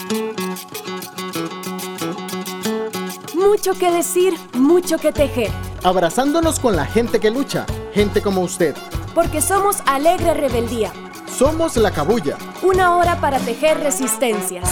Mucho que decir, mucho que tejer. Abrazándonos con la gente que lucha, gente como usted. Porque somos Alegre Rebeldía. Somos La Cabuya. Una hora para tejer resistencias.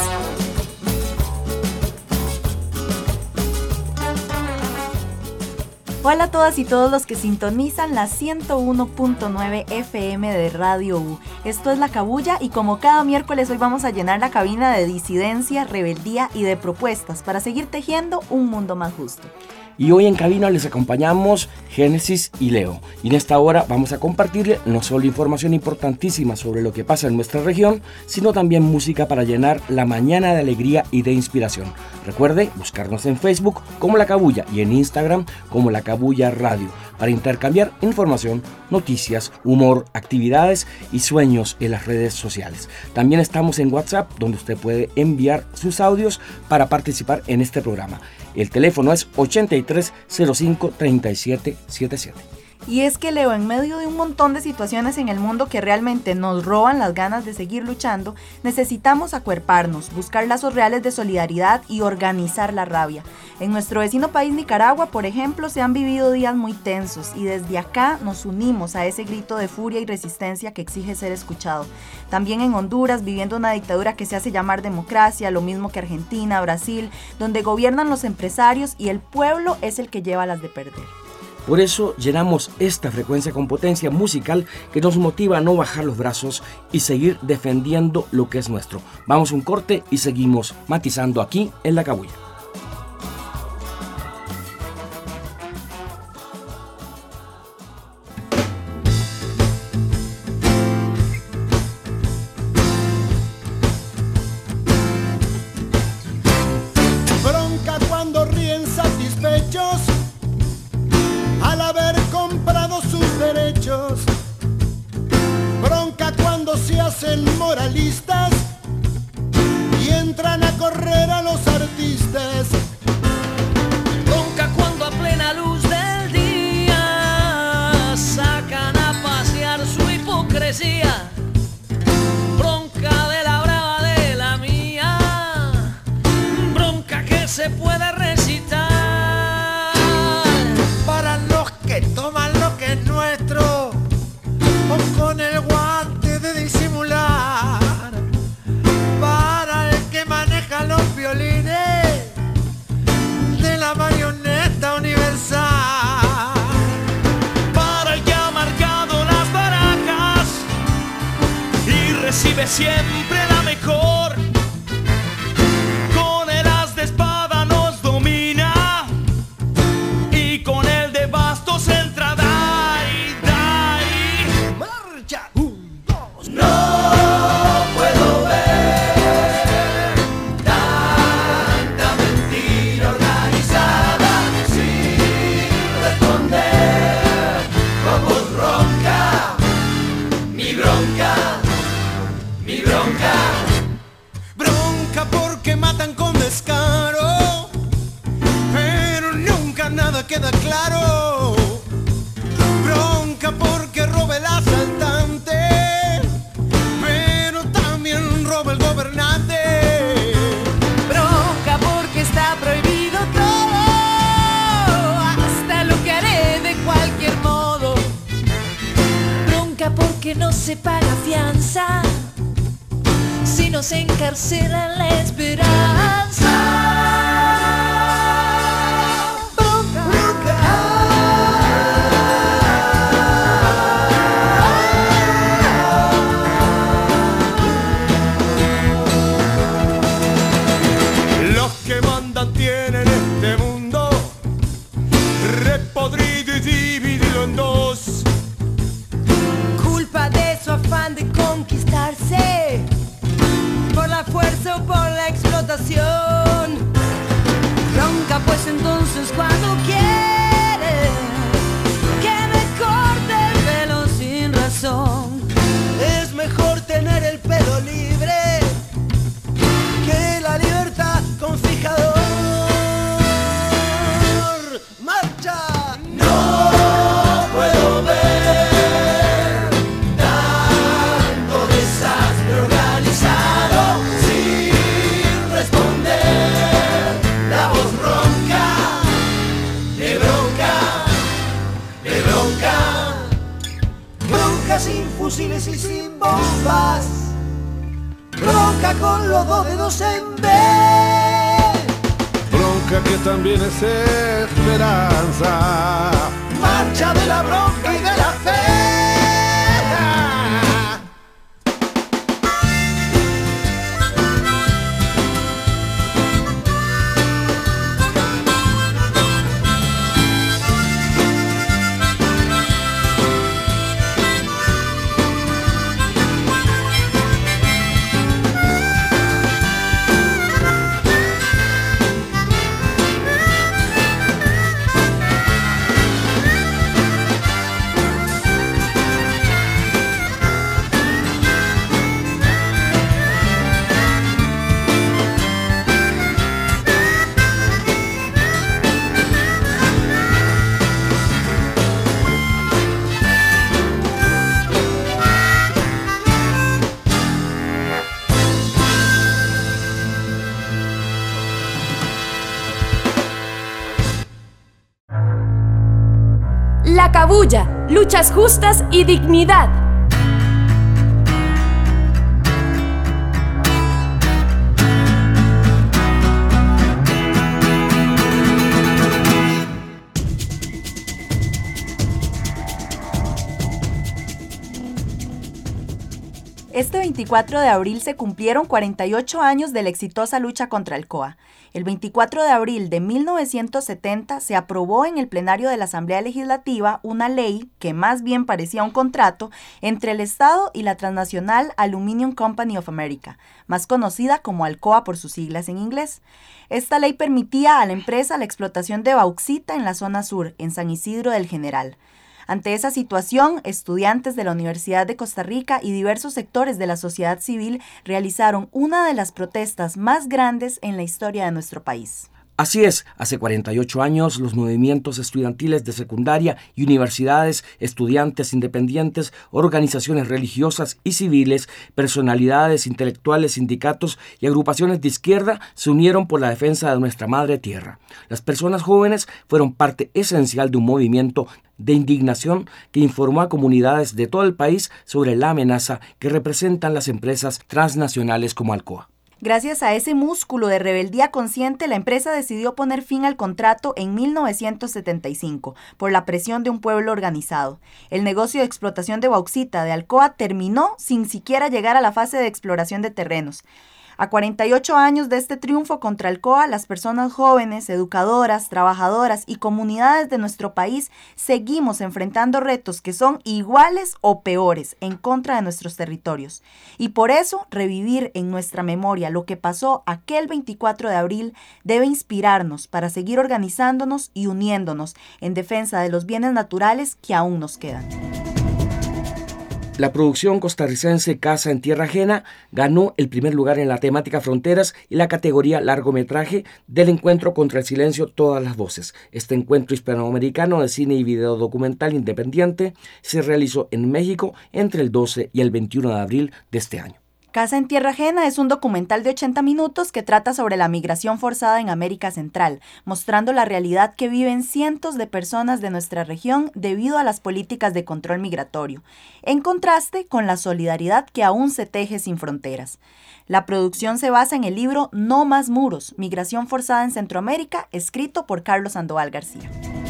Hola a todas y todos los que sintonizan la 101.9 FM de Radio U. Esto es La Cabuya y como cada miércoles hoy vamos a llenar la cabina de disidencia, rebeldía y de propuestas para seguir tejiendo un mundo más justo. Y hoy en cabina les acompañamos Génesis y Leo. Y en esta hora vamos a compartirle no solo información importantísima sobre lo que pasa en nuestra región, sino también música para llenar la mañana de alegría y de inspiración. Recuerde buscarnos en Facebook como La Cabuya y en Instagram como La Cabuya Radio para intercambiar información, noticias, humor, actividades y sueños en las redes sociales. También estamos en WhatsApp, donde usted puede enviar sus audios para participar en este programa. El teléfono es 8305-3777. Y es que Leo, en medio de un montón de situaciones en el mundo que realmente nos roban las ganas de seguir luchando, necesitamos acuerparnos, buscar lazos reales de solidaridad y organizar la rabia. En nuestro vecino país Nicaragua, por ejemplo, se han vivido días muy tensos y desde acá nos unimos a ese grito de furia y resistencia que exige ser escuchado. También en Honduras, viviendo una dictadura que se hace llamar democracia, lo mismo que Argentina, Brasil, donde gobiernan los empresarios y el pueblo es el que lleva las de perder. Por eso llenamos esta frecuencia con potencia musical que nos motiva a no bajar los brazos y seguir defendiendo lo que es nuestro. Vamos a un corte y seguimos matizando aquí en La Cabuya. Bronca cuando ríen satisfechos al haber comprado sus derechos. Bronca cuando se hacen moralistas y entran a correr a los artistas. Bronca cuando a plena luz del día sacan a pasear su hipocresía. Bronca de la brava de la mía, bronca que se puede recitar. Toman lo que es nuestro o con el guante de disimular. Para el que maneja los violines de la marioneta universal. Para el que ha marcado las barajas y recibe siempre la mejor. Con el as de espada nos domina y con el de bastos entra dai, dai. Marcha. No puedo ver tanta mentira organizada sin responder con voz ronca. Mi bronca, mi bronca. Bronca porque matan con descaro, pero nunca nada queda claro. Bronca porque roba el asaltante, pero también roba el gobernante. Bronca porque está prohibido todo, hasta lo que haré de cualquier modo. Bronca porque no se paga fianza, si no se encarcela la esperanza. Tienen este mundo repodrido y dividido en dos. Culpa de su afán de conquistarse por la fuerza o por la explotación. Bronca pues entonces cuando quiere que me corte el pelo sin razón. Es mejor tener el pelo libre que la libertad con fijador. ¡Marcha! No puedo ver tanto desastre organizado sin bronca con los dos dedos en B. Bronca que también es esperanza. Marcha de la bronca y de la fe. La Cabulla, luchas justas y dignidad. Este 24 de abril se cumplieron 48 años de la exitosa lucha contra el COA. El 24 de abril de 1970 se aprobó en el plenario de la Asamblea Legislativa una ley que más bien parecía un contrato entre el Estado y la transnacional Aluminium Company of America, más conocida como Alcoa por sus siglas en inglés. Esta ley permitía a la empresa la explotación de bauxita en la zona sur, en San Isidro del General. Ante esa situación, estudiantes de la Universidad de Costa Rica y diversos sectores de la sociedad civil realizaron una de las protestas más grandes en la historia de nuestro país. Así es, hace 48 años los movimientos estudiantiles de secundaria y universidades, estudiantes independientes, organizaciones religiosas y civiles, personalidades intelectuales, sindicatos y agrupaciones de izquierda se unieron por la defensa de nuestra madre tierra. Las personas jóvenes fueron parte esencial de un movimiento de indignación que informó a comunidades de todo el país sobre la amenaza que representan las empresas transnacionales como Alcoa. Gracias a ese músculo de rebeldía consciente, la empresa decidió poner fin al contrato en 1975 por la presión de un pueblo organizado. El negocio de explotación de bauxita de Alcoa terminó sin siquiera llegar a la fase de exploración de terrenos. A 48 años de este triunfo contra Alcoa, las personas jóvenes, educadoras, trabajadoras y comunidades de nuestro país seguimos enfrentando retos que son iguales o peores en contra de nuestros territorios. Y por eso, revivir en nuestra memoria lo que pasó aquel 24 de abril debe inspirarnos para seguir organizándonos y uniéndonos en defensa de los bienes naturales que aún nos quedan. La producción costarricense Casa en Tierra Ajena ganó el primer lugar en la temática Fronteras y la categoría Largometraje del encuentro contra el silencio Todas las Voces. Este encuentro hispanoamericano de cine y video documental independiente se realizó en México entre el 12 y el 21 de abril de este año. Casa en Tierra Ajena es un documental de 80 minutos que trata sobre la migración forzada en América Central, mostrando la realidad que viven cientos de personas de nuestra región debido a las políticas de control migratorio, en contraste con la solidaridad que aún se teje sin fronteras. La producción se basa en el libro No más muros, Migración forzada en Centroamérica, escrito por Carlos Sandoval García.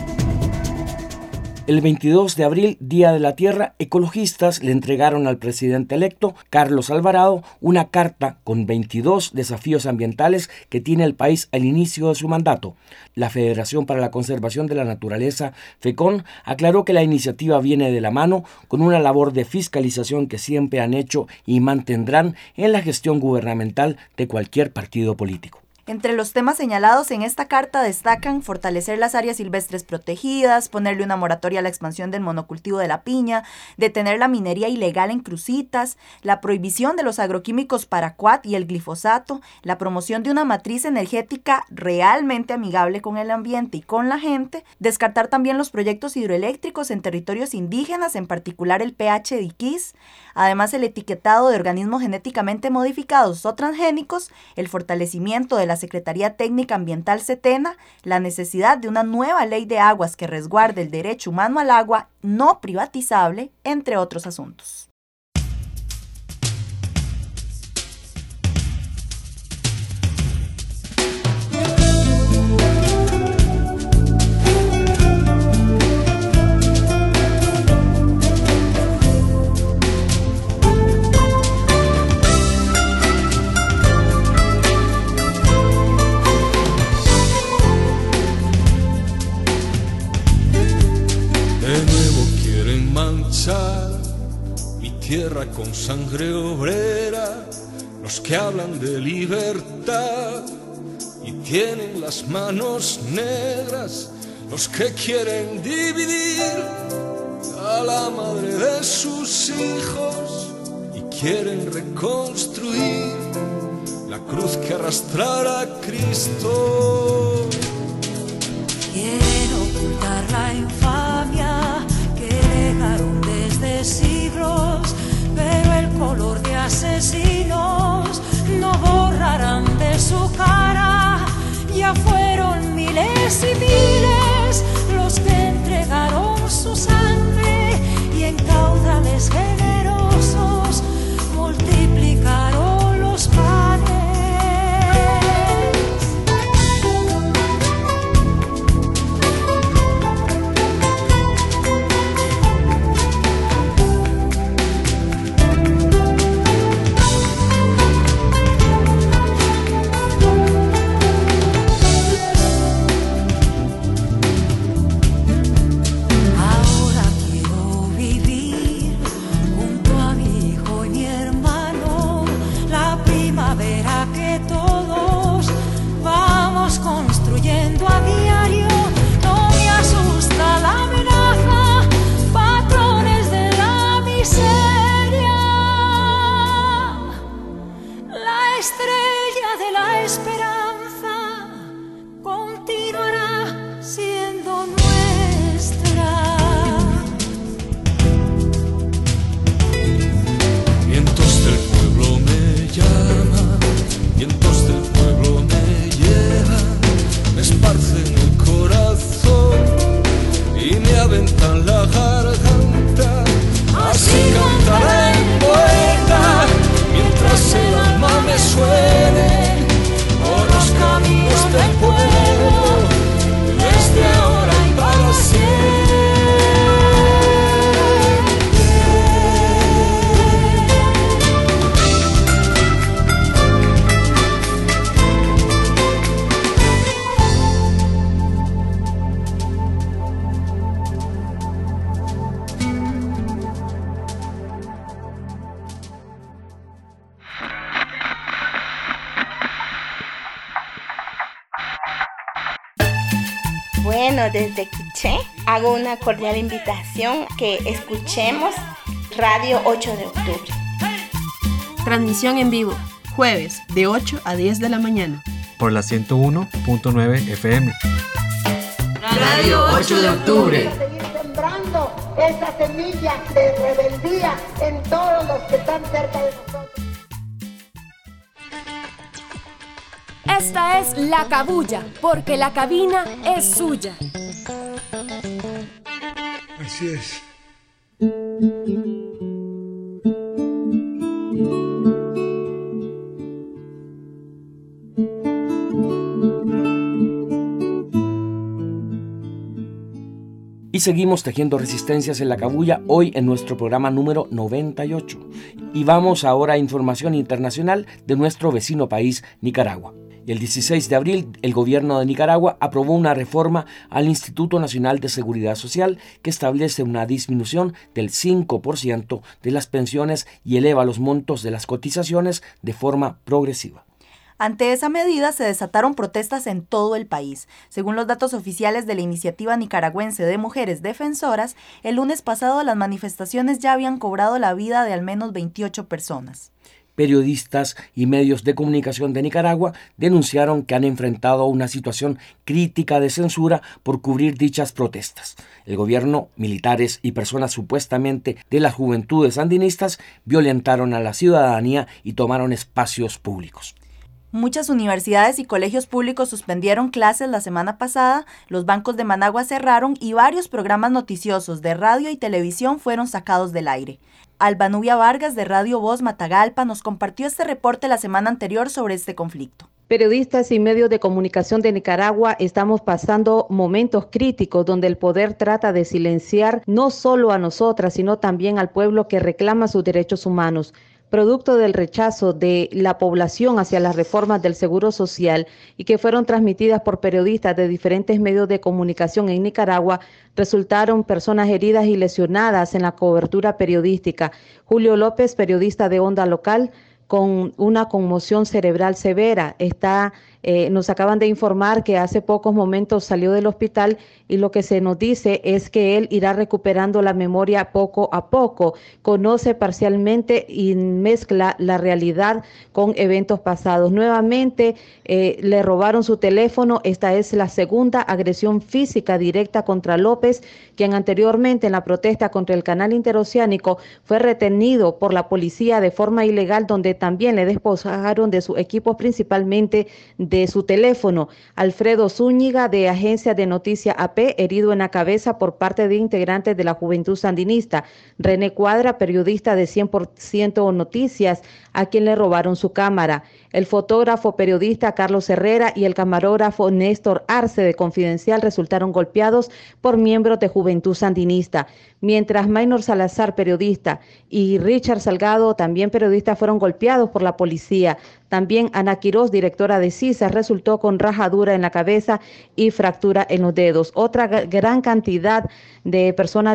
El 22 de abril, Día de la Tierra, ecologistas le entregaron al presidente electo, Carlos Alvarado, una carta con 22 desafíos ambientales que tiene el país al inicio de su mandato. La Federación para la Conservación de la Naturaleza, FECON, aclaró que la iniciativa viene de la mano con una labor de fiscalización que siempre han hecho y mantendrán en la gestión gubernamental de cualquier partido político. Entre los temas señalados en esta carta destacan fortalecer las áreas silvestres protegidas, ponerle una moratoria a la expansión del monocultivo de la piña, detener la minería ilegal en Cruzitas, la prohibición de los agroquímicos paraquat y el glifosato, la promoción de una matriz energética realmente amigable con el ambiente y con la gente, descartar también los proyectos hidroeléctricos en territorios indígenas, en particular el PH de Iquís, además el etiquetado de organismos genéticamente modificados o transgénicos, el fortalecimiento de la Secretaría Técnica Ambiental SETENA, la necesidad de una nueva ley de aguas que resguarde el derecho humano al agua no privatizable, entre otros asuntos. tierra con sangre obrera, los que hablan de libertad y tienen las manos negras, los que quieren dividir a la madre de sus hijos y quieren reconstruir la cruz que arrastrara a Cristo. Quiero ocultar la infamia que dejaron desde siglos, pero el color de asesinos no borrarán de su cara. Ya fueron miles y miles los que entregaron su sangre y en caudales generosos multiplicaron los panes. Bueno, desde Quiché hago una cordial invitación que escuchemos Radio 8 de octubre. Transmisión en vivo, jueves de 8 a 10 de la mañana. Por la 101.9 FM. Radio 8 de octubre. Seguir sembrando esa semilla de rebeldía en todos los que están cerca de nosotros. Esta es La Cabulla, porque la cabina es suya. Así es. Y seguimos tejiendo resistencias en La Cabulla, hoy en nuestro programa número 98. Y vamos ahora a información internacional de nuestro vecino país, Nicaragua. El 16 de abril, el gobierno de Nicaragua aprobó una reforma al Instituto Nacional de Seguridad Social que establece una disminución del 5% de las pensiones y eleva los montos de las cotizaciones de forma progresiva. Ante esa medida se desataron protestas en todo el país. Según los datos oficiales de la Iniciativa Nicaragüense de Mujeres Defensoras, el lunes pasado las manifestaciones ya habían cobrado la vida de al menos 28 personas. Periodistas y medios de comunicación de Nicaragua denunciaron que han enfrentado una situación crítica de censura por cubrir dichas protestas. El gobierno, militares y personas supuestamente de las juventudes sandinistas violentaron a la ciudadanía y tomaron espacios públicos. Muchas universidades y colegios públicos suspendieron clases la semana pasada, los bancos de Managua cerraron y varios programas noticiosos de radio y televisión fueron sacados del aire. Alba Nubia Vargas de Radio Voz Matagalpa nos compartió este reporte la semana anterior sobre este conflicto. Periodistas y medios de comunicación de Nicaragua estamos pasando momentos críticos donde el poder trata de silenciar no solo a nosotras, sino también al pueblo que reclama sus derechos humanos. producto del rechazo de la población hacia las reformas del Seguro Social y que fueron transmitidas por periodistas de diferentes medios de comunicación en Nicaragua, resultaron personas heridas y lesionadas en la cobertura periodística. Julio López, periodista de Onda Local, con una conmoción cerebral severa. Nos acaban de informar que hace pocos momentos salió del hospital y lo que se nos dice es que él irá recuperando la memoria poco a poco, conoce parcialmente y mezcla la realidad con eventos pasados. Nuevamente le robaron su teléfono. Esta es la segunda agresión física directa contra López, quien anteriormente en la protesta contra el canal interoceánico fue retenido por la policía de forma ilegal, donde también le despojaron de su equipo, principalmente de su teléfono. Alfredo Zúñiga, de Agencia de Noticias AP, herido en la cabeza por parte de integrantes de la Juventud Sandinista. René Cuadra, periodista de 100% Noticias, a quien le robaron su cámara. El fotógrafo periodista Carlos Herrera y el camarógrafo Néstor Arce de Confidencial resultaron golpeados por miembros de Juventud Sandinista, mientras Maynor Salazar, periodista, y Richard Salgado, también periodista, fueron golpeados por la policía. También Ana Quiroz, directora de CISA, resultó con rajadura en la cabeza y fractura en los dedos. Otra gran cantidad de personas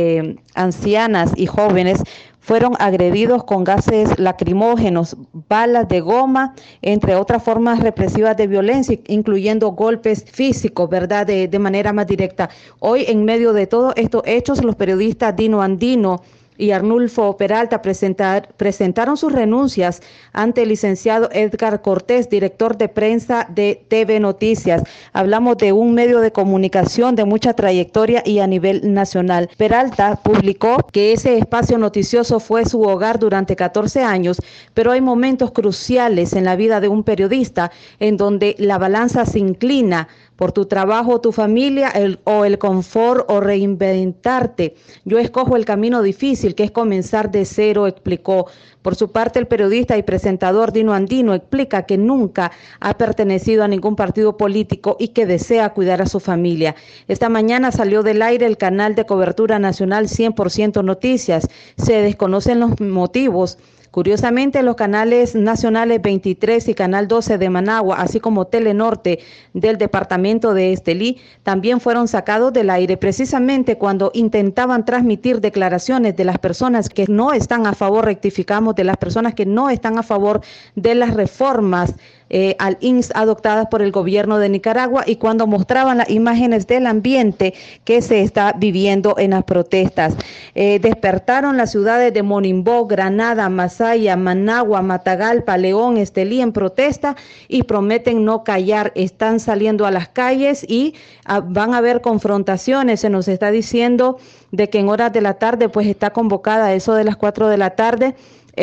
ancianas y jóvenes fueron agredidos con gases lacrimógenos, balas de goma, entre otras formas represivas de violencia, incluyendo golpes físicos, ¿verdad?, de manera más directa. Hoy, en medio de todos estos hechos, los periodistas Dino Andino y Arnulfo Peralta presentaron sus renuncias ante el licenciado Edgar Cortés, director de prensa de TV Noticias. Hablamos de un medio de comunicación de mucha trayectoria y a nivel nacional. Peralta publicó que ese espacio noticioso fue su hogar durante 14 años, pero hay momentos cruciales en la vida de un periodista en donde la balanza se inclina por tu trabajo, tu familia, el confort o reinventarte. Yo escojo el camino difícil, que es comenzar de cero, explicó. Por su parte, el periodista y presentador Dino Andino explica que nunca ha pertenecido a ningún partido político y que desea cuidar a su familia. Esta mañana salió del aire el canal de cobertura nacional 100% Noticias. Se desconocen los motivos. Curiosamente, los canales nacionales 23 y Canal 12 de Managua, así como Telenorte del departamento de Estelí, también fueron sacados del aire precisamente cuando intentaban transmitir declaraciones de las personas que no están a favor, rectificamos, de las personas que no están a favor de las reformas al INS adoptadas por el gobierno de Nicaragua, y cuando mostraban las imágenes del ambiente que se está viviendo en las protestas. Despertaron las ciudades de Monimbó, Granada, Masaya, Managua, Matagalpa, León, Estelí en protesta y prometen no callar. Están saliendo a las calles y van a haber confrontaciones. Se nos está diciendo de que en horas de la tarde pues está convocada a eso de las 4 de la tarde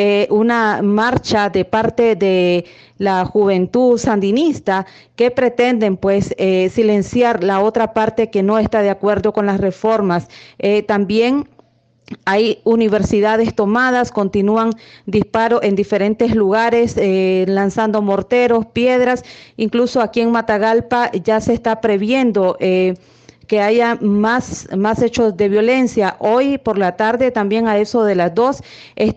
una marcha de parte de la Juventud Sandinista que pretenden pues silenciar la otra parte que no está de acuerdo con las reformas. También hay universidades tomadas, continúan disparos en diferentes lugares, lanzando morteros, piedras. Incluso aquí en Matagalpa ya se está previendo que haya más hechos de violencia. Hoy por la tarde, también a eso de las 2,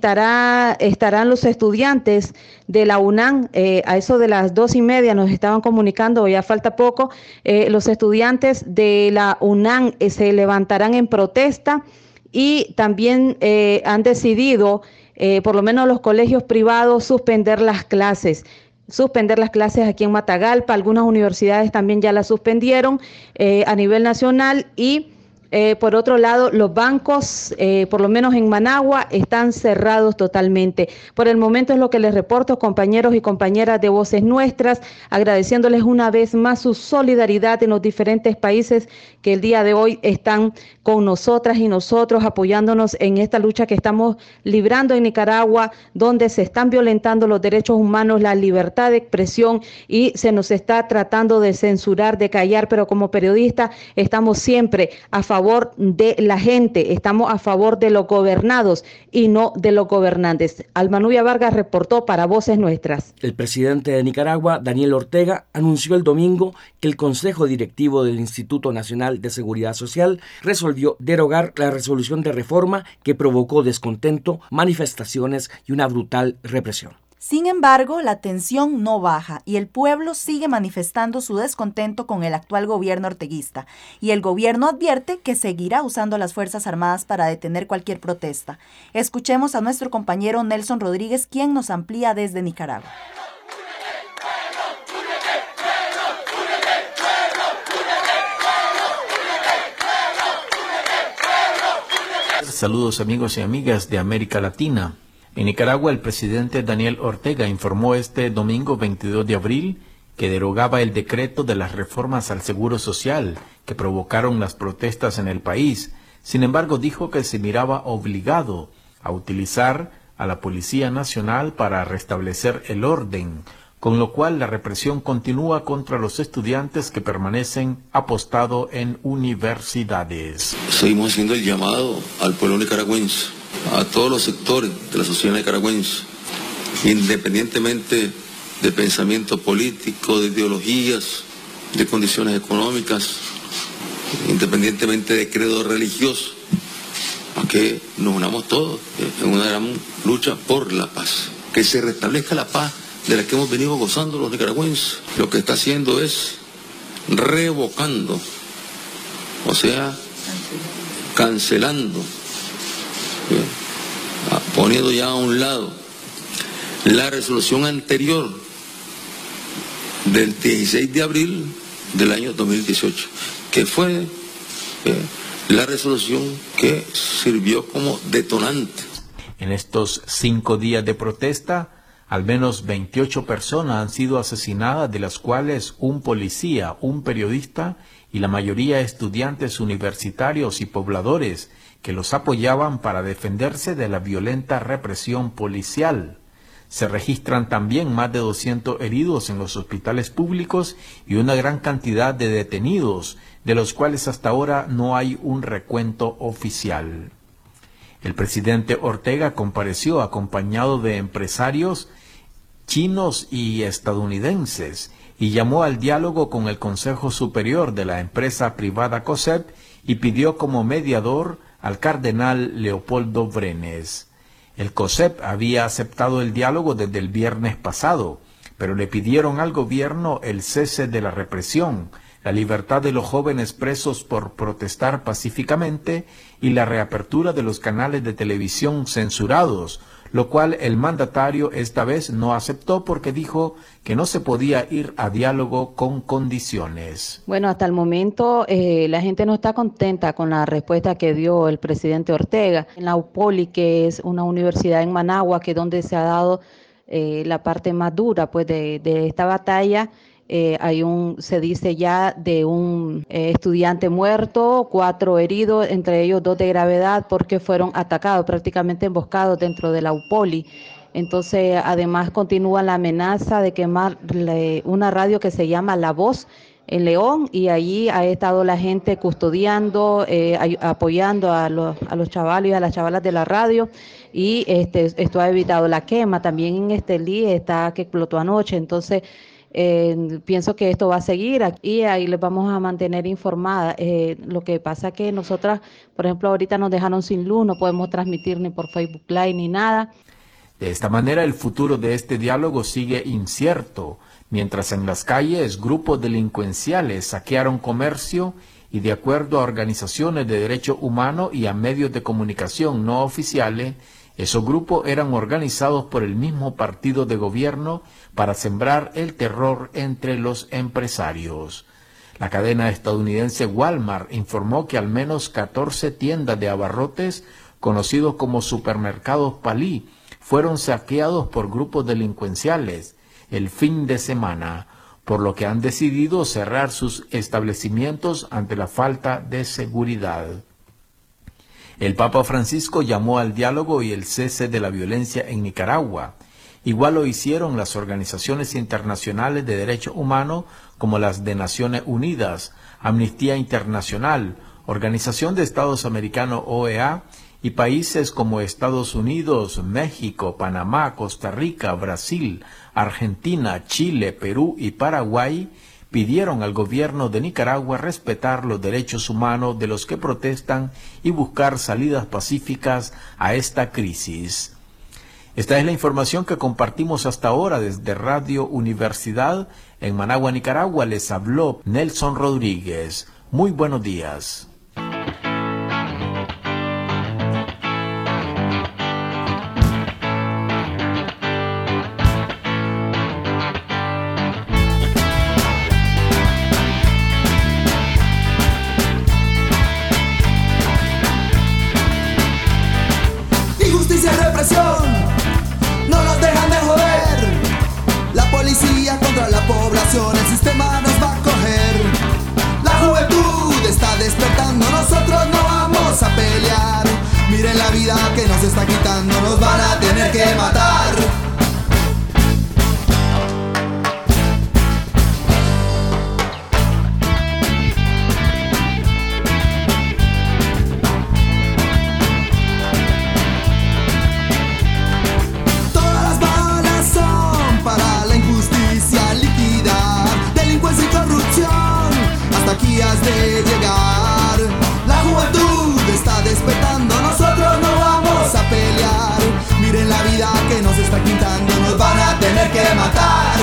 estarán los estudiantes de la UNAM, a eso de las 2:30 nos estaban comunicando, ya falta poco, los estudiantes de la UNAM se levantarán en protesta y también han decidido, por lo menos los colegios privados, suspender las clases aquí en Matagalpa. Algunas universidades también ya las suspendieron a nivel nacional y por otro lado, los bancos, por lo menos en Managua, están cerrados totalmente. Por el momento es lo que les reporto, compañeros y compañeras de Voces Nuestras, agradeciéndoles una vez más su solidaridad en los diferentes países que el día de hoy están con nosotras y nosotros, apoyándonos en esta lucha que estamos librando en Nicaragua, donde se están violentando los derechos humanos, la libertad de expresión y se nos está tratando de censurar, de callar, pero como periodistas estamos siempre a favor favor de la gente, estamos a favor de los gobernados y no de los gobernantes. Alma Nubia Vargas reportó para Voces Nuestras. El presidente de Nicaragua, Daniel Ortega, anunció el domingo que el Consejo Directivo del Instituto Nacional de Seguridad Social resolvió derogar la resolución de reforma que provocó descontento, manifestaciones y una brutal represión. Sin embargo, la tensión no baja y el pueblo sigue manifestando su descontento con el actual gobierno orteguista. Y el gobierno advierte que seguirá usando las Fuerzas Armadas para detener cualquier protesta. Escuchemos a nuestro compañero Nelson Rodríguez, quien nos amplía desde Nicaragua. Saludos amigos y amigas de América Latina. En Nicaragua, el presidente Daniel Ortega informó este domingo 22 de abril que derogaba el decreto de las reformas al Seguro Social que provocaron las protestas en el país. Sin embargo, dijo que se miraba obligado a utilizar a la Policía Nacional para restablecer el orden, con lo cual la represión continúa contra los estudiantes que permanecen apostados en universidades. Seguimos haciendo el llamado al pueblo nicaragüense, a todos los sectores de la sociedad nicaragüense, independientemente de pensamiento político, de ideologías, de condiciones económicas, independientemente de credo religioso, a que nos unamos todos en una gran lucha por la paz, que se restablezca la paz de la que hemos venido gozando los nicaragüenses. Lo que está haciendo es revocando, o sea, cancelando, poniendo ya a un lado la resolución anterior del 16 de abril del año 2018, que fue la resolución que sirvió como detonante. En estos 5 días de protesta, al menos 28 personas han sido asesinadas, de las cuales un policía, un periodista y la mayoría estudiantes universitarios y pobladores que los apoyaban para defenderse de la violenta represión policial. Se registran también más de 200 heridos en los hospitales públicos y una gran cantidad de detenidos, de los cuales hasta ahora no hay un recuento oficial. El presidente Ortega compareció acompañado de empresarios chinos y estadounidenses y llamó al diálogo con el Consejo Superior de la empresa privada COSEP y pidió como mediador al cardenal Leopoldo Brenes. El COSEP había aceptado el diálogo desde el viernes pasado, pero le pidieron al gobierno el cese de la represión, la libertad de los jóvenes presos por protestar pacíficamente y la reapertura de los canales de televisión censurados, lo cual el mandatario esta vez no aceptó porque dijo que no se podía ir a diálogo con condiciones. Bueno, hasta el momento la gente no está contenta con la respuesta que dio el presidente Ortega. En la UPOLI, que es una universidad en Managua, que es donde se ha dado la parte más dura pues de esta batalla, se dice ya de un estudiante muerto, 4 heridos, entre ellos 2 de gravedad porque fueron atacados, prácticamente emboscados dentro de la UPOLI. Entonces, además continúa la amenaza de quemar una radio que se llama La Voz en León, y allí ha estado la gente custodiando, apoyando a los chavalos y a las chavalas de la radio, y esto ha evitado la quema. También en Estelí está que explotó anoche. Entonces pienso que esto va a seguir y ahí les vamos a mantener informada. Lo que pasa que nosotras, por ejemplo, ahorita nos dejaron sin luz, no podemos transmitir ni por Facebook Live ni nada. De esta manera, el futuro de este diálogo sigue incierto, mientras en las calles grupos delincuenciales saquearon comercio y, de acuerdo a organizaciones de derechos humanos y a medios de comunicación no oficiales, esos grupos eran organizados por el mismo partido de gobierno para sembrar el terror entre los empresarios. La cadena estadounidense Walmart informó que al menos 14 tiendas de abarrotes, conocidos como supermercados Palí, fueron saqueados por grupos delincuenciales el fin de semana, por lo que han decidido cerrar sus establecimientos ante la falta de seguridad. El Papa Francisco llamó al diálogo y el cese de la violencia en Nicaragua. Igual lo hicieron las organizaciones internacionales de derechos humanos como las de Naciones Unidas, Amnistía Internacional, Organización de Estados Americanos OEA y países como Estados Unidos, México, Panamá, Costa Rica, Brasil, Argentina, Chile, Perú y Paraguay pidieron al gobierno de Nicaragua respetar los derechos humanos de los que protestan y buscar salidas pacíficas a esta crisis. Esta es la información que compartimos hasta ahora desde Radio Universidad en Managua, Nicaragua. Les habló Nelson Rodríguez. Muy buenos días. Injusticia y represión no nos dejan de joder. La policía contra la población, el sistema nos va a coger. La juventud está despertando, nosotros no vamos a pelear. Miren la vida que nos está quitando, nos van a tener que matar. Has de llegar. La juventud está despertando, nosotros no vamos a pelear. Miren la vida que nos está quitando, nos van a tener que matar.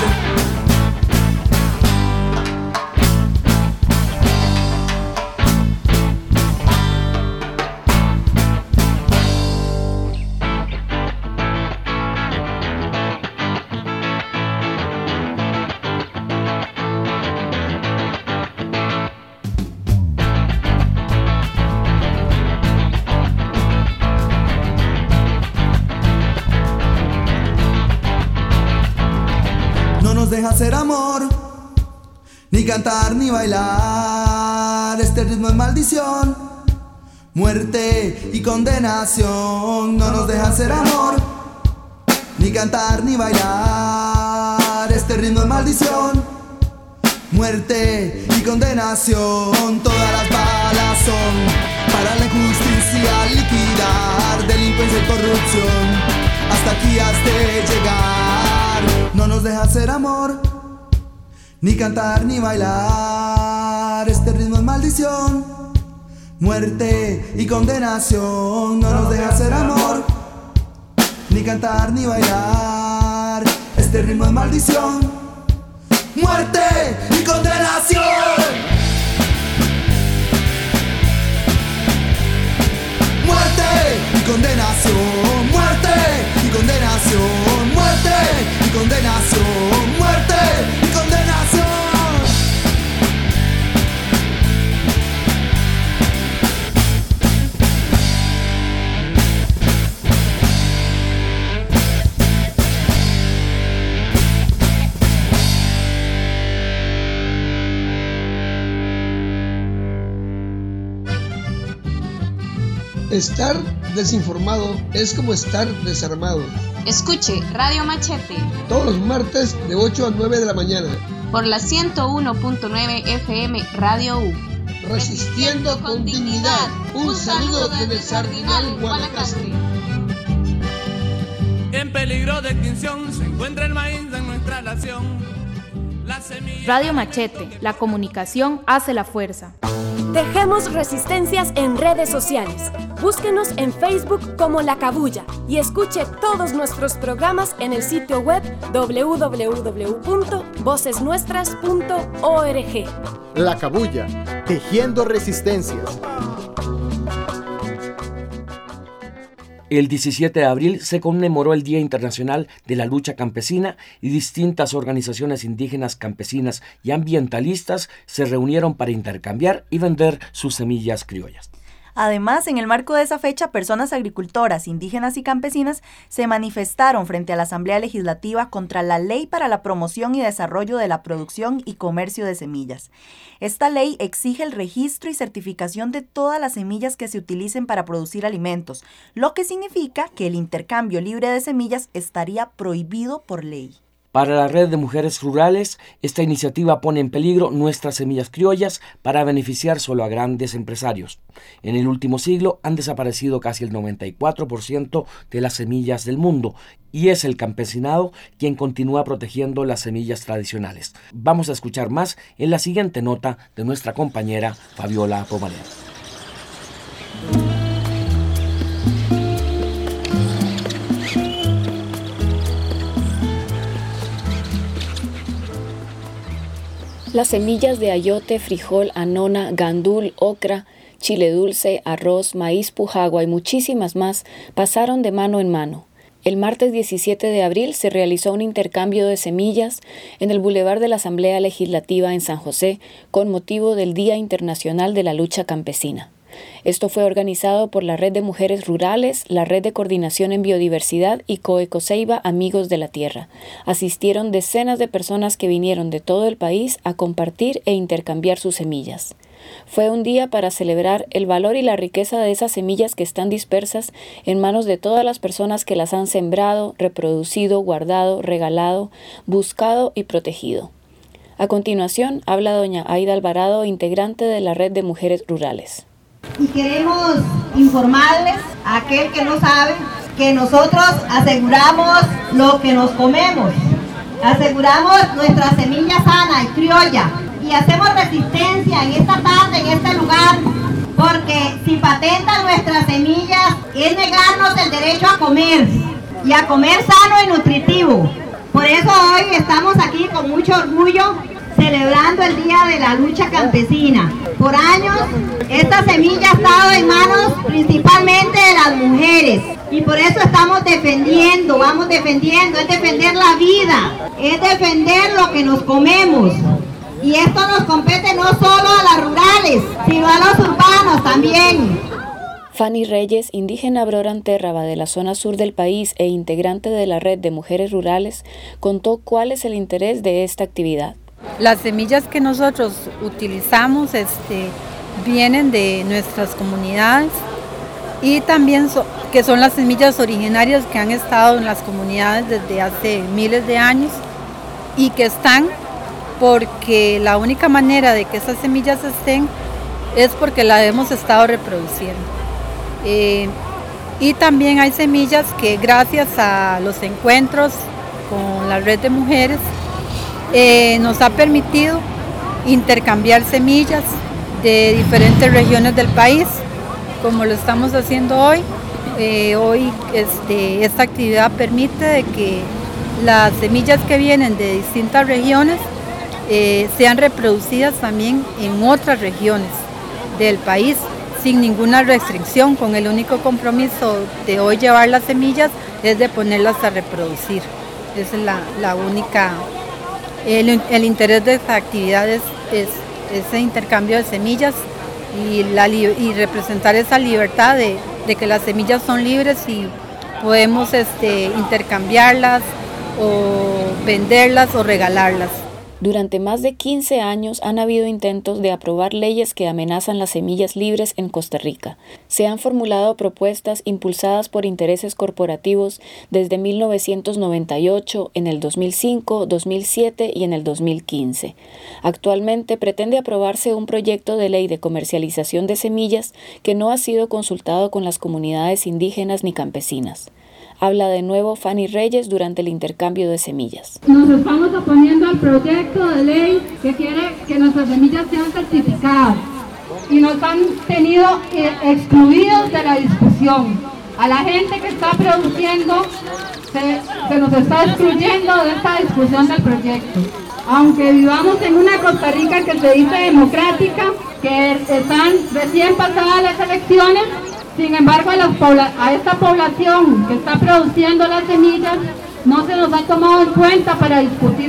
Deja hacer amor, ni cantar ni bailar. Este ritmo es maldición, muerte y condenación. No nos deja hacer amor, ni cantar ni bailar. Este ritmo es maldición, muerte y condenación. Todas las balas son para la injusticia liquidar, delincuencia y corrupción. Hasta aquí has de llegar. No nos deja hacer amor, ni cantar ni bailar. Este ritmo es maldición, muerte y condenación. No nos deja hacer amor, ni cantar ni bailar. Este ritmo es maldición, muerte y condenación. Muerte y condenación, muerte y condenación, muerte y condenación, muerte y condenación. Estar desinformado es como estar desarmado. Escuche Radio Machete todos los martes de 8 a 9 de la mañana por la 101.9 FM Radio U. Resistiendo con dignidad. Un saludo desde el Sardinal, Guanacaste. En peligro de extinción se encuentra el maíz en nuestra nación. Radio Machete, la comunicación hace la fuerza. Tejemos resistencias en redes sociales. Búsquenos en Facebook como La Cabulla y escuche todos nuestros programas en el sitio web www.vocesnuestras.org. La Cabulla, tejiendo resistencias. El 17 de abril se conmemoró el Día Internacional de la Lucha Campesina y distintas organizaciones indígenas, campesinas y ambientalistas se reunieron para intercambiar y vender sus semillas criollas. Además, en el marco de esa fecha, personas agricultoras, indígenas y campesinas se manifestaron frente a la Asamblea Legislativa contra la Ley para la Promoción y Desarrollo de la Producción y Comercio de Semillas. Esta ley exige el registro y certificación de todas las semillas que se utilicen para producir alimentos, lo que significa que el intercambio libre de semillas estaría prohibido por ley. Para la Red de Mujeres Rurales, esta iniciativa pone en peligro nuestras semillas criollas para beneficiar solo a grandes empresarios. En el último siglo han desaparecido casi el 94% de las semillas del mundo y es el campesinado quien continúa protegiendo las semillas tradicionales. Vamos a escuchar más en la siguiente nota de nuestra compañera Fabiola Pomaler. Las semillas de ayote, frijol, anona, gandul, ocra, chile dulce, arroz, maíz pujagua y muchísimas más pasaron de mano en mano. El martes 17 de abril se realizó un intercambio de semillas en el Boulevard de la Asamblea Legislativa en San José con motivo del Día Internacional de la Lucha Campesina. Esto fue organizado por la Red de Mujeres Rurales, la Red de Coordinación en Biodiversidad y Coecoseiba Amigos de la Tierra. Asistieron decenas de personas que vinieron de todo el país a compartir e intercambiar sus semillas. Fue un día para celebrar el valor y la riqueza de esas semillas que están dispersas en manos de todas las personas que las han sembrado, reproducido, guardado, regalado, buscado y protegido. A continuación, habla doña Aida Alvarado, integrante de la Red de Mujeres Rurales. Y queremos informarles a aquel que no sabe que nosotros aseguramos lo que nos comemos, aseguramos nuestra semilla sana y criolla y hacemos resistencia en esta tarde, en este lugar, porque si patentan nuestras semillas es negarnos el derecho a comer y a comer sano y nutritivo. Por eso hoy estamos aquí con mucho orgullo celebrando el Día de la Lucha Campesina. Por años, esta semilla ha estado en manos principalmente de las mujeres y por eso estamos defendiendo, vamos defendiendo, es defender la vida, es defender lo que nos comemos. Y esto nos compete no solo a las rurales, sino a los urbanos también. Fanny Reyes, indígena Brorantérraba de la zona sur del país e integrante de la Red de Mujeres Rurales, contó cuál es el interés de esta actividad. Las semillas que nosotros utilizamos vienen de nuestras comunidades y también que son las semillas originarias que han estado en las comunidades desde hace miles de años y que están porque la única manera de que esas semillas estén es porque las hemos estado reproduciendo. Y también hay semillas que gracias a los encuentros con la Red de Mujeres nos ha permitido intercambiar semillas de diferentes regiones del país, como lo estamos haciendo hoy. Hoy esta actividad permite de que las semillas que vienen de distintas regiones sean reproducidas también en otras regiones del país sin ninguna restricción, con el único compromiso de hoy llevar las semillas es de ponerlas a reproducir. Esa es la única, el interés de esta actividad es ese intercambio de semillas y representar esa libertad de que las semillas son libres y podemos intercambiarlas o venderlas o regalarlas. Durante más de 15 años han habido intentos de aprobar leyes que amenazan las semillas libres en Costa Rica. Se han formulado propuestas impulsadas por intereses corporativos desde 1998, en el 2005, 2007 y en el 2015. Actualmente pretende aprobarse un proyecto de ley de comercialización de semillas que no ha sido consultado con las comunidades indígenas ni campesinas. Habla de nuevo Fanny Reyes durante el intercambio de semillas. Nos estamos oponiendo al proyecto de ley que quiere que nuestras semillas sean certificadas y nos han tenido excluidos de la discusión. A la gente que está produciendo se nos está excluyendo de esta discusión del proyecto. Aunque vivamos en una Costa Rica que se dice democrática, que están recién pasadas las elecciones, sin embargo, a esta población que está produciendo las semillas no se nos ha tomado en cuenta para discutir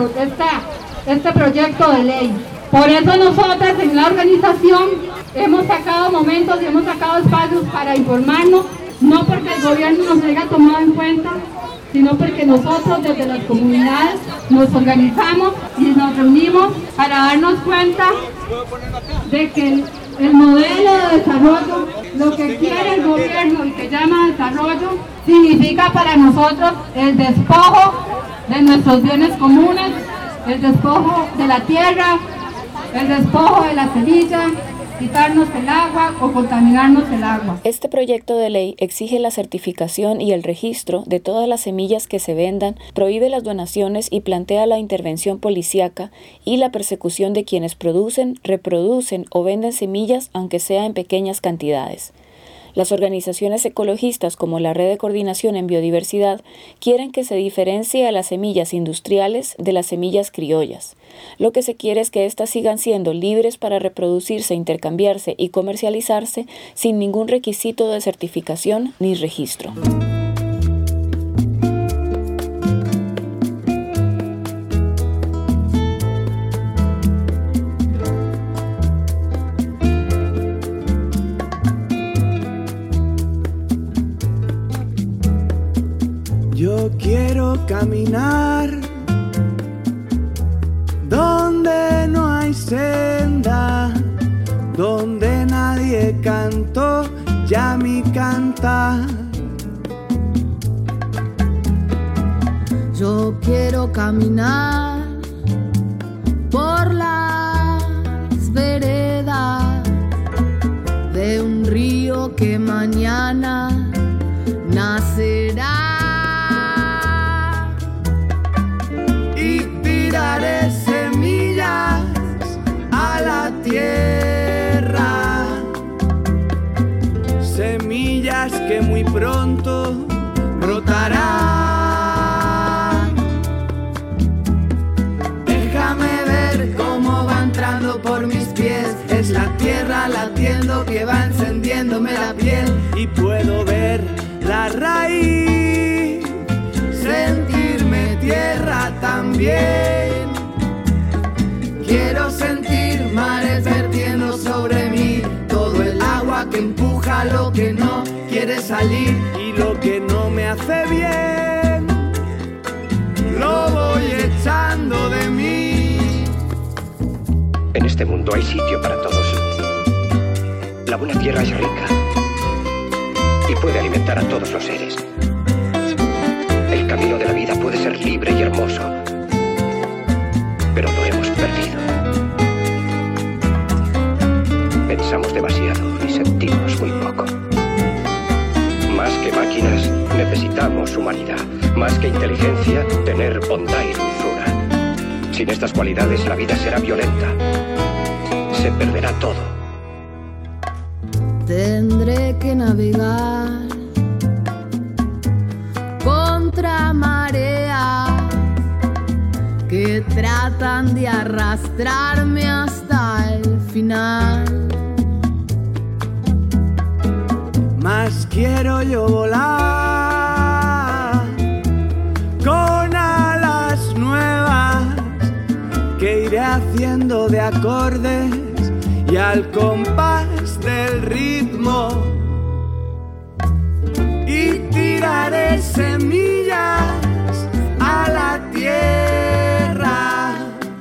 este proyecto de ley. Por eso nosotros en la organización hemos sacado momentos y hemos sacado espacios para informarnos, no porque el gobierno nos haya tomado en cuenta, sino porque nosotros desde las comunidades nos organizamos y nos reunimos para darnos cuenta de que el modelo de desarrollo, lo que quiere el gobierno y que llama desarrollo, significa para nosotros el despojo de nuestros bienes comunes, el despojo de la tierra, el despojo de la semilla, quitarnos el agua o contaminarnos el agua. Este proyecto de ley exige la certificación y el registro de todas las semillas que se vendan, prohíbe las donaciones y plantea la intervención policíaca y la persecución de quienes producen, reproducen o venden semillas, aunque sea en pequeñas cantidades. Las organizaciones ecologistas como la Red de Coordinación en Biodiversidad quieren que se diferencie a las semillas industriales de las semillas criollas. Lo que se quiere es que éstas sigan siendo libres para reproducirse, intercambiarse y comercializarse sin ningún requisito de certificación ni registro. Yo quiero caminar donde no hay senda, donde nadie cantó ya mi cantar. Yo quiero caminar por las veredas de un río que mañana nacerá. Tiraré semillas a la tierra, semillas que muy pronto brotarán. Déjame ver cómo va entrando por mis pies, es la tierra latiendo que va encendiéndome la piel y puedo ver la raíz, sentirme tierra también. Quiero sentir mares vertiendo sobre mí, todo el agua que empuja lo que no quiere salir y lo que no me hace bien, lo voy echando de mí. En este mundo hay sitio para todos. La buena tierra es rica y puede alimentar a todos los seres. El camino de la vida puede ser libre y hermoso, pero lo hemos perdido. Pensamos demasiado y sentimos muy poco. Más que máquinas, necesitamos humanidad. Más que inteligencia, tener bondad y dulzura. Sin estas cualidades, la vida será violenta. Se perderá todo. Tendré que navegar contra marea que tratan de arrastrarme hasta el final. Más quiero yo volar con alas nuevas que iré haciendo de acordes y al compás del ritmo, y tiraré semillas a la tierra,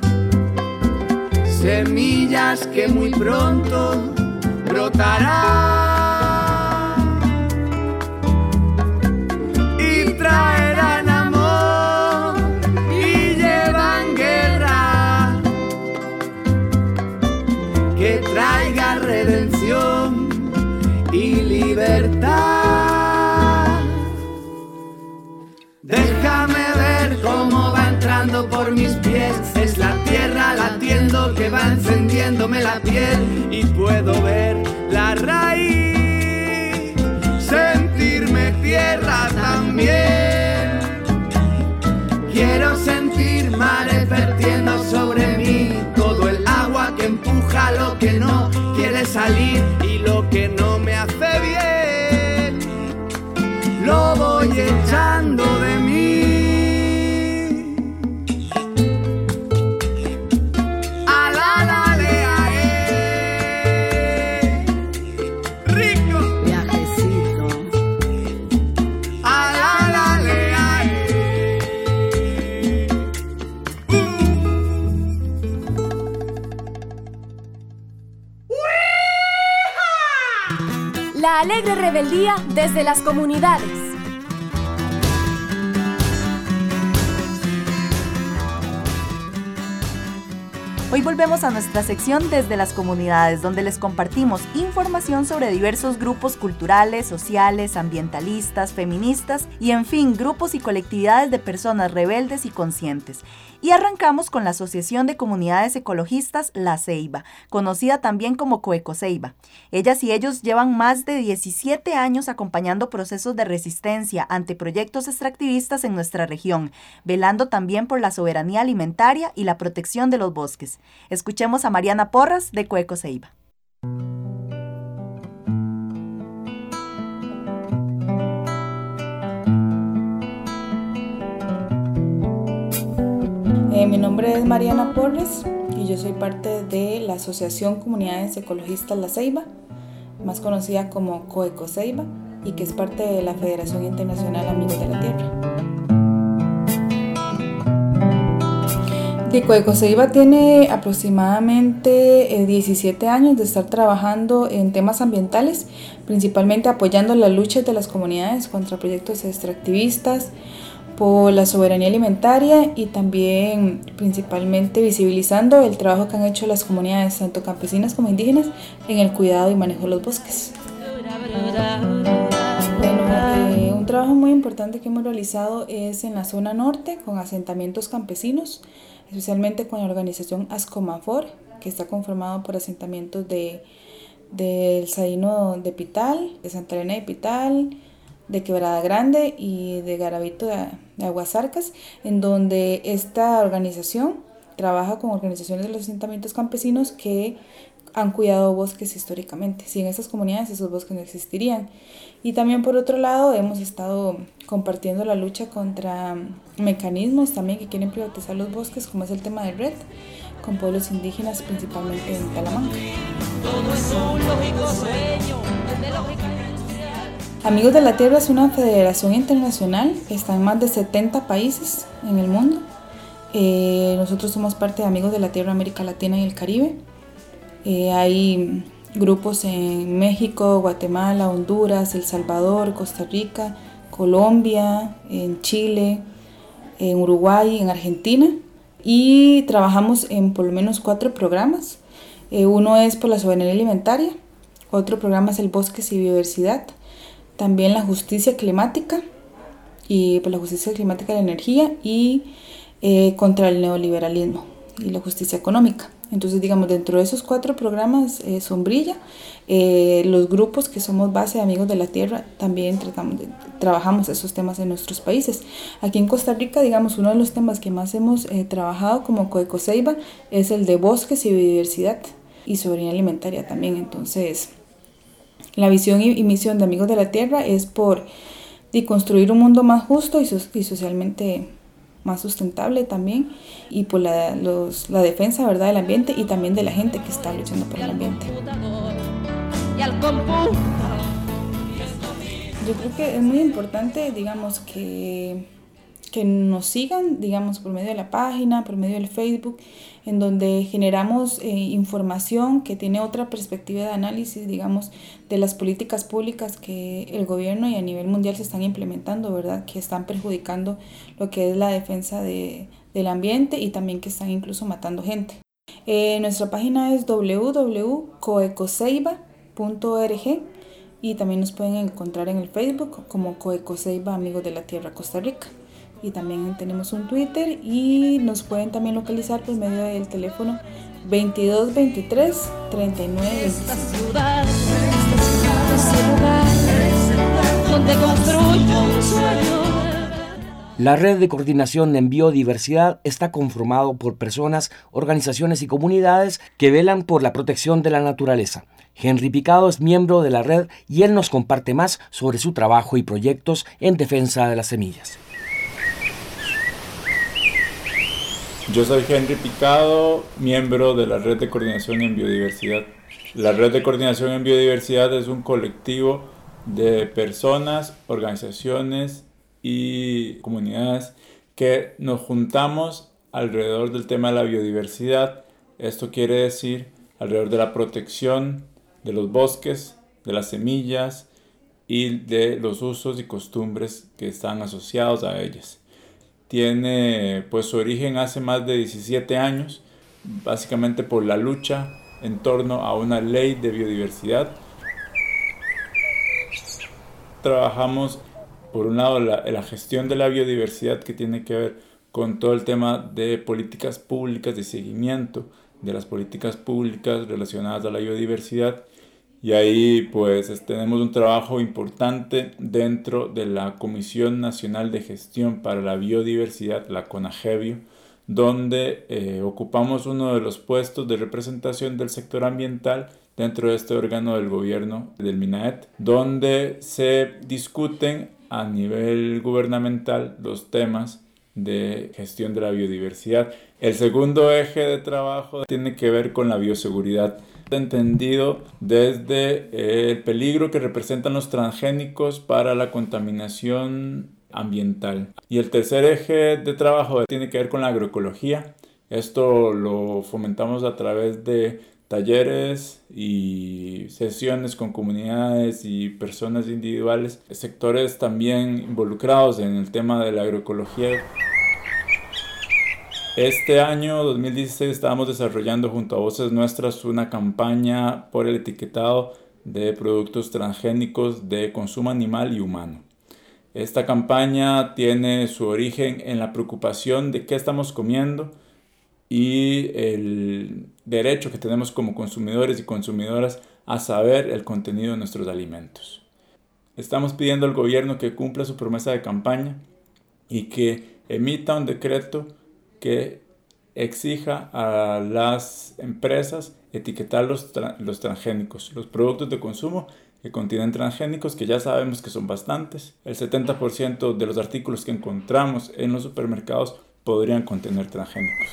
semillas que muy pronto brotarán y traerán amor y llevan guerra que traiga redención y libertad. Déjame ver cómo va entrando por mis pies, es la tierra latiendo que va encendiéndome la piel y puedo ver la raíz, sentirme tierra también. Quiero sentir mares vertiendo sobre mí, todo el agua que empuja lo que no quiere salir y lo que no me hace bien, lo voy echando de mí. La alegre rebeldía desde las comunidades. Hoy volvemos a nuestra sección Desde las Comunidades, donde les compartimos información sobre diversos grupos culturales, sociales, ambientalistas, feministas y, en fin, grupos y colectividades de personas rebeldes y conscientes. Y arrancamos con la Asociación de Comunidades Ecologistas La Ceiba, conocida también como Coecoceiba. Ellas y ellos llevan más de 17 años acompañando procesos de resistencia ante proyectos extractivistas en nuestra región, velando también por la soberanía alimentaria y la protección de los bosques. Escuchemos a Mariana Porras de Coecoceiba. Mi nombre es Mariana Porras y yo soy parte de la Asociación Comunidades Ecologistas La Ceiba, más conocida como Coecoceiba, y que es parte de la Federación Internacional Amigos de la Tierra. Coecoceiba tiene aproximadamente 17 años de estar trabajando en temas ambientales, principalmente apoyando la lucha de las comunidades contra proyectos extractivistas, por la soberanía alimentaria y también principalmente visibilizando el trabajo que han hecho las comunidades, tanto campesinas como indígenas, en el cuidado y manejo de los bosques. Bueno, un trabajo muy importante que hemos realizado es en la zona norte con asentamientos campesinos, especialmente con la organización Ascomafor, que está conformado por asentamientos del Saíno de Pital, de Santa Elena de Pital, de Quebrada Grande y de Garavito de Aguasarcas, en donde esta organización trabaja con organizaciones de los asentamientos campesinos que han cuidado bosques históricamente. Sin esas comunidades esos bosques no existirían. Y también por otro lado hemos estado compartiendo la lucha contra mecanismos también que quieren privatizar los bosques, como es el tema de RED, con pueblos indígenas principalmente en Talamanca. Todo es un lógico sueño, Amigos de la Tierra es una federación internacional que está en más de 70 países en el mundo. Nosotros somos parte de Amigos de la Tierra América Latina y el Caribe. Hay grupos en México, Guatemala, Honduras, El Salvador, Costa Rica, Colombia, en Chile, en Uruguay, en Argentina. Y trabajamos en por lo menos 4 programas. Uno es por la soberanía alimentaria, otro programa es el bosques y biodiversidad, también la justicia climática y por la justicia climática y la energía y contra el neoliberalismo y la justicia económica. Entonces, digamos, dentro de esos 4 programas sombrilla, los grupos que somos base de Amigos de la Tierra también trabajamos esos temas en nuestros países. Aquí en Costa Rica, digamos, uno de los temas que más hemos trabajado como Coecoceiba es el de bosques y biodiversidad y soberanía alimentaria también. Entonces, la visión y misión de Amigos de la Tierra es por construir un mundo más justo y socialmente más sustentable también, y por la defensa, ¿verdad?, del ambiente y también de la gente que está luchando por el ambiente. Yo creo que es muy importante, digamos, que nos sigan, digamos, por medio de la página, por medio del Facebook, en donde generamos información que tiene otra perspectiva de análisis, digamos, de las políticas públicas que el gobierno y a nivel mundial se están implementando, ¿verdad?, que están perjudicando lo que es la defensa del ambiente y también que están incluso matando gente. Nuestra página es www.coecoceiba.org y también nos pueden encontrar en el Facebook como Coecoceiba Amigos de la Tierra Costa Rica. Y también tenemos un Twitter y nos pueden también localizar por medio del teléfono 2223 3925. Esta ciudad es el lugar donde construyo un sueño. La Red de Coordinación en Biodiversidad está conformado por personas, organizaciones y comunidades que velan por la protección de la naturaleza. Henry Picado es miembro de la red y él nos comparte más sobre su trabajo y proyectos en defensa de las semillas. Yo soy Henry Picado, miembro de la Red de Coordinación en Biodiversidad. La Red de Coordinación en Biodiversidad es un colectivo de personas, organizaciones y comunidades que nos juntamos alrededor del tema de la biodiversidad. Esto quiere decir alrededor de la protección de los bosques, de las semillas y de los usos y costumbres que están asociados a ellas. Tiene pues su origen hace más de 17 años, básicamente por la lucha en torno a una ley de biodiversidad. Trabajamos por un lado la gestión de la biodiversidad, que tiene que ver con todo el tema de políticas públicas, de seguimiento de las políticas públicas relacionadas a la biodiversidad. Y ahí pues tenemos un trabajo importante dentro de la Comisión Nacional de Gestión para la Biodiversidad, la CONAGEBIO, donde ocupamos uno de los puestos de representación del sector ambiental dentro de este órgano del gobierno del MINAET, donde se discuten a nivel gubernamental los temas de gestión de la biodiversidad. El segundo eje de trabajo tiene que ver con la bioseguridad, entendido desde el peligro que representan los transgénicos para la contaminación ambiental. Y el tercer eje de trabajo tiene que ver con la agroecología. Esto lo fomentamos a través de talleres y sesiones con comunidades y personas individuales, sectores también involucrados en el tema de la agroecología. Este año 2016 estábamos desarrollando junto a Voces Nuestras una campaña por el etiquetado de productos transgénicos de consumo animal y humano. Esta campaña tiene su origen en la preocupación de qué estamos comiendo y el derecho que tenemos como consumidores y consumidoras a saber el contenido de nuestros alimentos. Estamos pidiendo al gobierno que cumpla su promesa de campaña y que emita un decreto que exija a las empresas etiquetar los transgénicos, los productos de consumo que contienen transgénicos, que ya sabemos que son bastantes. El 70% de los artículos que encontramos en los supermercados podrían contener transgénicos.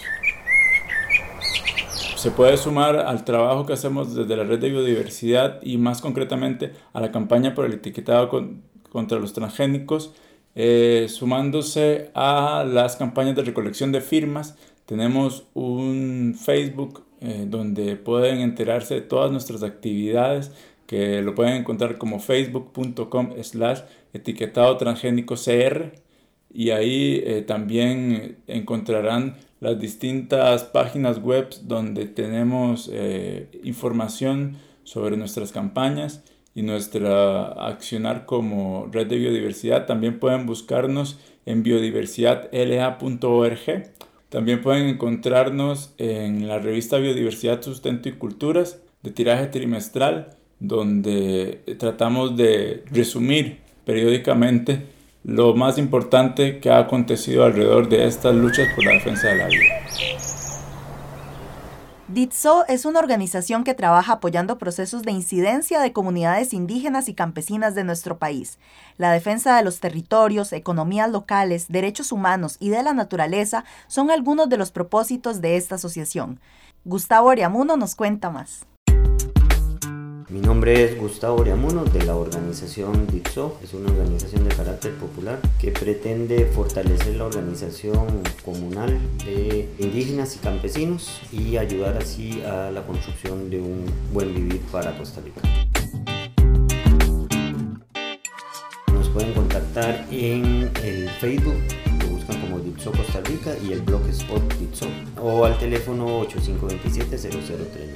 Se puede sumar al trabajo que hacemos desde la Red de Biodiversidad y más concretamente a la campaña por el etiquetado contra los transgénicos, sumándose a las campañas de recolección de firmas. Tenemos un Facebook donde pueden enterarse de todas nuestras actividades, que lo pueden encontrar como facebook.com/etiquetado transgénico CR, y ahí también encontrarán las distintas páginas web donde tenemos información sobre nuestras campañas y nuestra accionar como Red de Biodiversidad. También pueden buscarnos en biodiversidadla.org. También pueden encontrarnos en la revista Biodiversidad, Sustento y Culturas, de tiraje trimestral, donde tratamos de resumir periódicamente lo más importante que ha acontecido alrededor de estas luchas por la defensa de la vida. DITSO es una organización que trabaja apoyando procesos de incidencia de comunidades indígenas y campesinas de nuestro país. La defensa de los territorios, economías locales, derechos humanos y de la naturaleza son algunos de los propósitos de esta asociación. Gustavo Oriamuno nos cuenta más. Mi nombre es Gustavo Oriamuno, de la organización DITSO. Es una organización de carácter popular que pretende fortalecer la organización comunal de indígenas y campesinos y ayudar así a la construcción de un buen vivir para Costa Rica. Nos pueden contactar en el Facebook, lo buscan como DITSO Costa Rica, y el blogspot DITSO, o al teléfono 8527-0039.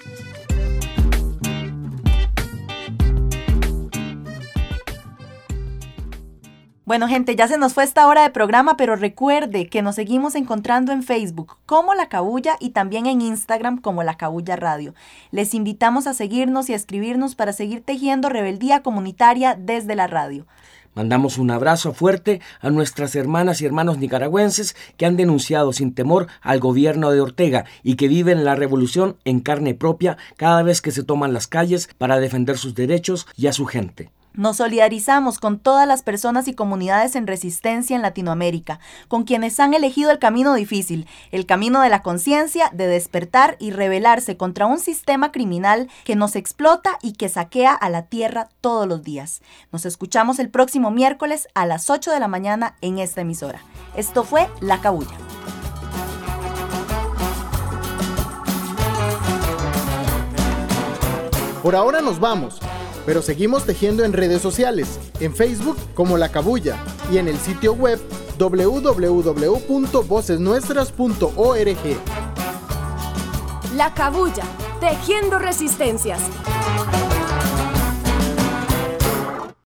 Bueno, gente, ya se nos fue esta hora de programa, pero recuerde que nos seguimos encontrando en Facebook como La Cabulla y también en Instagram como La Cabulla Radio. Les invitamos a seguirnos y a escribirnos para seguir tejiendo rebeldía comunitaria desde la radio. Mandamos un abrazo fuerte a nuestras hermanas y hermanos nicaragüenses que han denunciado sin temor al gobierno de Ortega y que viven la revolución en carne propia cada vez que se toman las calles para defender sus derechos y a su gente. Nos solidarizamos con todas las personas y comunidades en resistencia en Latinoamérica, con quienes han elegido el camino difícil, el camino de la conciencia, de despertar y rebelarse contra un sistema criminal que nos explota y que saquea a la tierra todos los días. Nos escuchamos el próximo miércoles a las 8 de la mañana en esta emisora. Esto fue La Cabulla. Por ahora nos vamos. Pero seguimos tejiendo en redes sociales, en Facebook como La Cabulla y en el sitio web www.vocesnuestras.org. La Cabulla, tejiendo resistencias.